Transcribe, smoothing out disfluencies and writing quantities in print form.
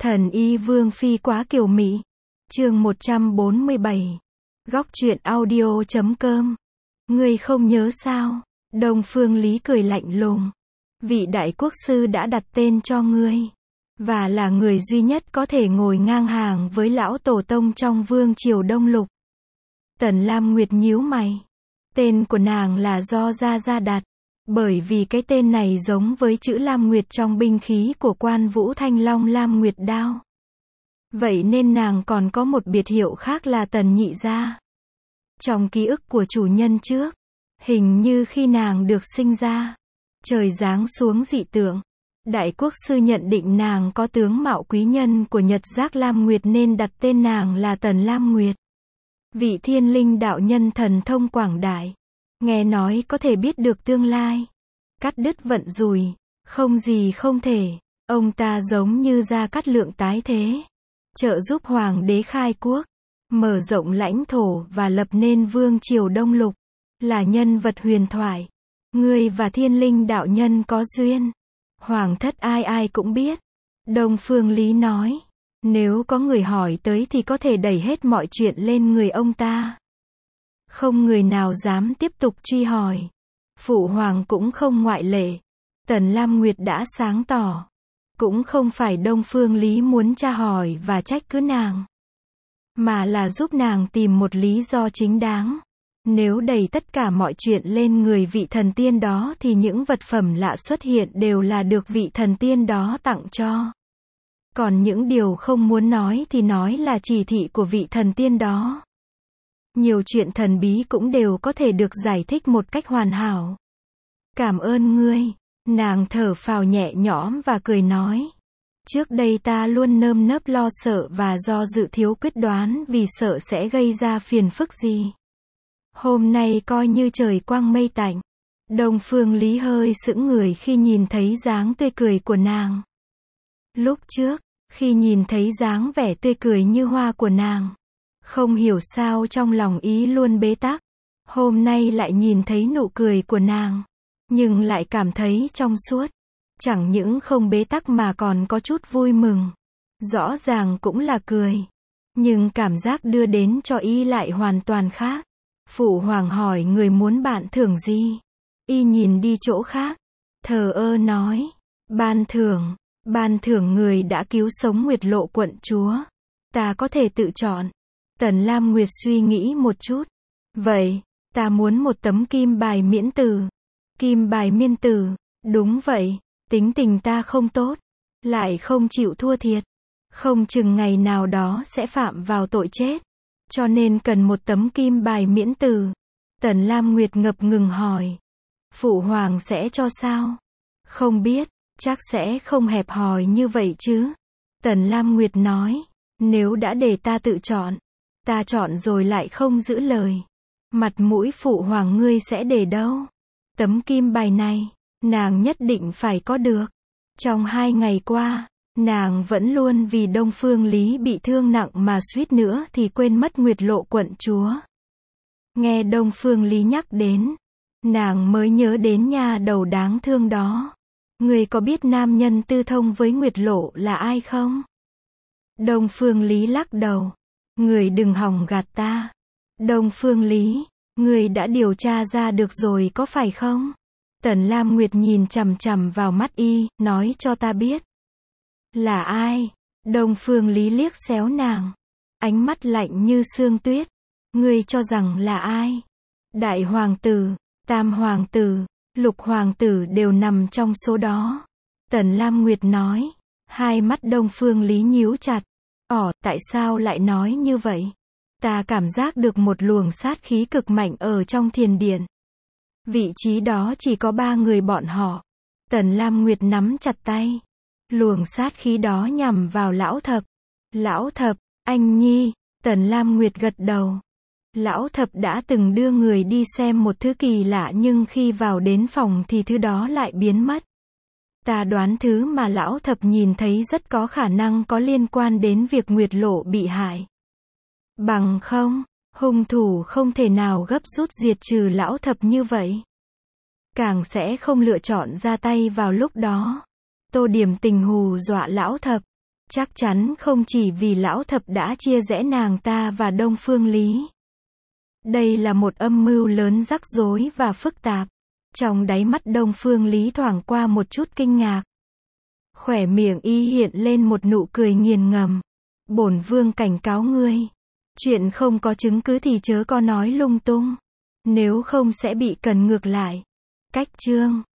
Thần y Vương Phi quá kiều mị. Chương 147. Góc truyện audio.com. Ngươi không nhớ sao? Đông Phương Lý cười lạnh lùng. Vị đại quốc sư đã đặt tên cho ngươi, và là người duy nhất có thể ngồi ngang hàng với lão tổ tông trong vương triều Đông Lục. Tần Lam Nguyệt nhíu mày. Tên của nàng là do Gia Gia đặt, bởi vì cái tên này giống với chữ Lam Nguyệt trong binh khí của Quan Vũ Thanh Long Lam Nguyệt đao. Vậy nên nàng còn có một biệt hiệu khác là Tần Nhị Gia. Trong ký ức của chủ nhân trước, hình như khi nàng được sinh ra, trời giáng xuống dị tượng. Đại quốc sư nhận định nàng có tướng mạo quý nhân của Nhật Giác Lam Nguyệt nên đặt tên nàng là Tần Lam Nguyệt. Vị thiên linh đạo nhân thần thông quảng đại, nghe nói có thể biết được tương lai, cắt đứt vận rủi, không gì không thể. Ông ta giống như Gia Cát Lượng tái thế, trợ giúp hoàng đế khai quốc, mở rộng lãnh thổ và lập nên vương triều Đông Lục, là nhân vật huyền thoại. Ngươi và thiên linh đạo nhân có duyên, hoàng thất ai ai cũng biết. Đông Phương Lý nói, nếu có người hỏi tới thì có thể đẩy hết mọi chuyện lên người ông ta. Không người nào dám tiếp tục truy hỏi. Phụ hoàng cũng không ngoại lệ. Tần Lam Nguyệt đã sáng tỏ, cũng không phải Đông Phương Lý muốn tra hỏi và trách cứ nàng, mà là giúp nàng tìm một lý do chính đáng. Nếu đẩy tất cả mọi chuyện lên người vị thần tiên đó thì những vật phẩm lạ xuất hiện đều là được vị thần tiên đó tặng cho. Còn những điều không muốn nói thì nói là chỉ thị của vị thần tiên đó. Nhiều chuyện thần bí cũng đều có thể được giải thích một cách hoàn hảo. Cảm ơn ngươi. Nàng thở phào nhẹ nhõm và cười nói. Trước đây ta luôn nơm nớp lo sợ và do dự thiếu quyết đoán vì sợ sẽ gây ra phiền phức gì. Hôm nay coi như trời quang mây tạnh. Đông Phương Lý hơi sững người khi nhìn thấy dáng tươi cười của nàng. Lúc trước, khi nhìn thấy dáng vẻ tươi cười như hoa của nàng, không hiểu sao trong lòng ý luôn bế tắc. Hôm nay lại nhìn thấy nụ cười của nàng, nhưng lại cảm thấy trong suốt. Chẳng những không bế tắc mà còn có chút vui mừng. Rõ ràng cũng là cười, nhưng cảm giác đưa đến cho y lại hoàn toàn khác. Phụ hoàng hỏi người muốn bạn thưởng gì? Y nhìn đi chỗ khác, thờ ơ nói, ban thưởng người đã cứu sống Nguyệt Lộ quận chúa. Ta có thể tự chọn. Tần Lam Nguyệt suy nghĩ một chút. Vậy, ta muốn một tấm kim bài miễn tử. Kim bài miễn tử, đúng vậy, tính tình ta không tốt, lại không chịu thua thiệt, không chừng ngày nào đó sẽ phạm vào tội chết, cho nên cần một tấm kim bài miễn tử. Tần Lam Nguyệt ngập ngừng hỏi, phụ hoàng sẽ cho sao? Không biết, chắc sẽ không hẹp hòi như vậy chứ. Tần Lam Nguyệt nói, nếu đã để ta tự chọn, ta chọn rồi lại không giữ lời, mặt mũi phụ hoàng ngươi sẽ để đâu? Tấm kim bài này, nàng nhất định phải có được. Trong 2 ngày qua, nàng vẫn luôn vì Đông Phương Lý bị thương nặng mà suýt nữa thì quên mất Nguyệt Lộ quận chúa. Nghe Đông Phương Lý nhắc đến, nàng mới nhớ đến nha đầu đáng thương đó. Người có biết nam nhân tư thông với Nguyệt Lộ là ai không? Đông Phương Lý lắc đầu. Người đừng hòng gạt ta. Đông Phương Lý, người đã điều tra ra được rồi có phải không? Tần Lam Nguyệt nhìn chằm chằm vào mắt y, nói cho ta biết. Là ai? Đông Phương Lý liếc xéo nàng, ánh mắt lạnh như sương tuyết. Ngươi cho rằng là ai? Đại hoàng tử, tam hoàng tử, lục hoàng tử đều nằm trong số đó. Tần Lam Nguyệt nói. Hai mắt Đông Phương Lý nhíu chặt. Tại sao lại nói như vậy? Ta cảm giác được một luồng sát khí cực mạnh ở trong thiền điện. Vị trí đó chỉ có 3 người bọn họ. Tần Lam Nguyệt nắm chặt tay. Luồng sát khí đó nhằm vào Lão Thập. Lão Thập, anh Nhi. Tần Lam Nguyệt gật đầu. Lão Thập đã từng đưa người đi xem một thứ kỳ lạ nhưng khi vào đến phòng thì thứ đó lại biến mất. Ta đoán thứ mà Lão Thập nhìn thấy rất có khả năng có liên quan đến việc Nguyệt Lộ bị hại. Bằng không, hung thủ không thể nào gấp rút diệt trừ Lão Thập như vậy. Càng sẽ không lựa chọn ra tay vào lúc đó. Tô Điểm Tình hù dọa Lão Thập. Chắc chắn không chỉ vì lão thập đã chia rẽ nàng ta và Đông Phương Lý. Đây là một âm mưu lớn rắc rối và phức tạp. Trong đáy mắt Đông Phương Lý thoảng qua một chút kinh ngạc. Khóe miệng y hiện lên một nụ cười nghiền ngẫm. Bổn vương cảnh cáo ngươi. Chuyện không có chứng cứ thì chớ có nói lung tung. Nếu không sẽ bị cần ngược lại. Cách chương